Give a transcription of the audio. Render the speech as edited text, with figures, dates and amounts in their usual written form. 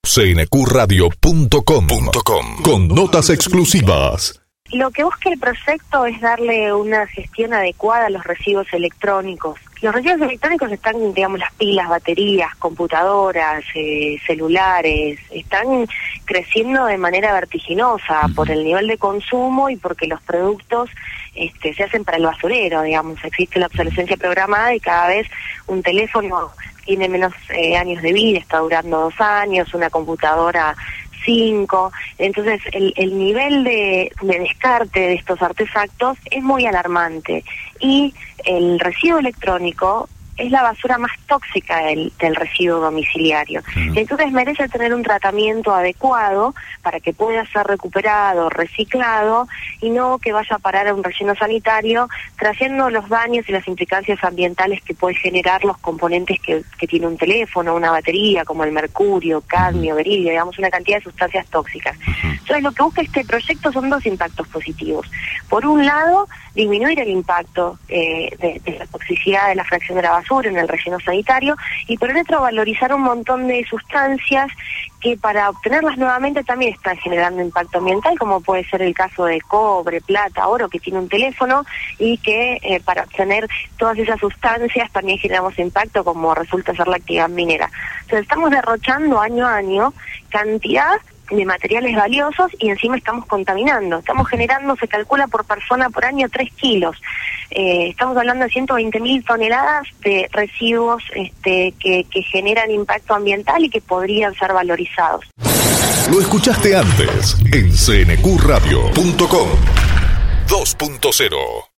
cnqradio.com con notas exclusivas. Lo que busca el proyecto es darle una gestión adecuada a los residuos electrónicos. Los residuos electrónicos están, digamos, las pilas, baterías, computadoras, celulares, están creciendo de manera vertiginosa por el nivel de consumo y porque los productos se hacen para el basurero, digamos. Existe la obsolescencia programada y cada vez un teléfono tiene menos años de vida, está durando 2 años, una computadora 5, entonces el nivel de descarte de estos artefactos es muy alarmante y el residuo electrónico es la basura más tóxica del residuo domiciliario. Entonces merece tener un tratamiento adecuado para que pueda ser recuperado, reciclado y no que vaya a parar a un relleno sanitario trayendo los daños y las implicancias ambientales que puede generar los componentes que tiene un teléfono, una batería, como el mercurio, cadmio, beridio, digamos una cantidad de sustancias tóxicas. Entonces lo que busca este proyecto son 2 impactos positivos. Por un lado, disminuir el impacto de la toxicidad de la fracción de la basura en el relleno sanitario y por el otro valorizar un montón de sustancias que para obtenerlas nuevamente también están generando impacto ambiental, como puede ser el caso de cobre, plata, oro que tiene un teléfono y que para obtener todas esas sustancias también generamos impacto como resulta ser la actividad minera. Entonces estamos derrochando año a año cantidad de materiales valiosos y encima estamos contaminando. Estamos generando, se calcula por persona por año 3 kilos. Estamos hablando de 120.000 toneladas de residuos que generan impacto ambiental y que podrían ser valorizados. Lo escuchaste antes en cnqradio.com 2.0.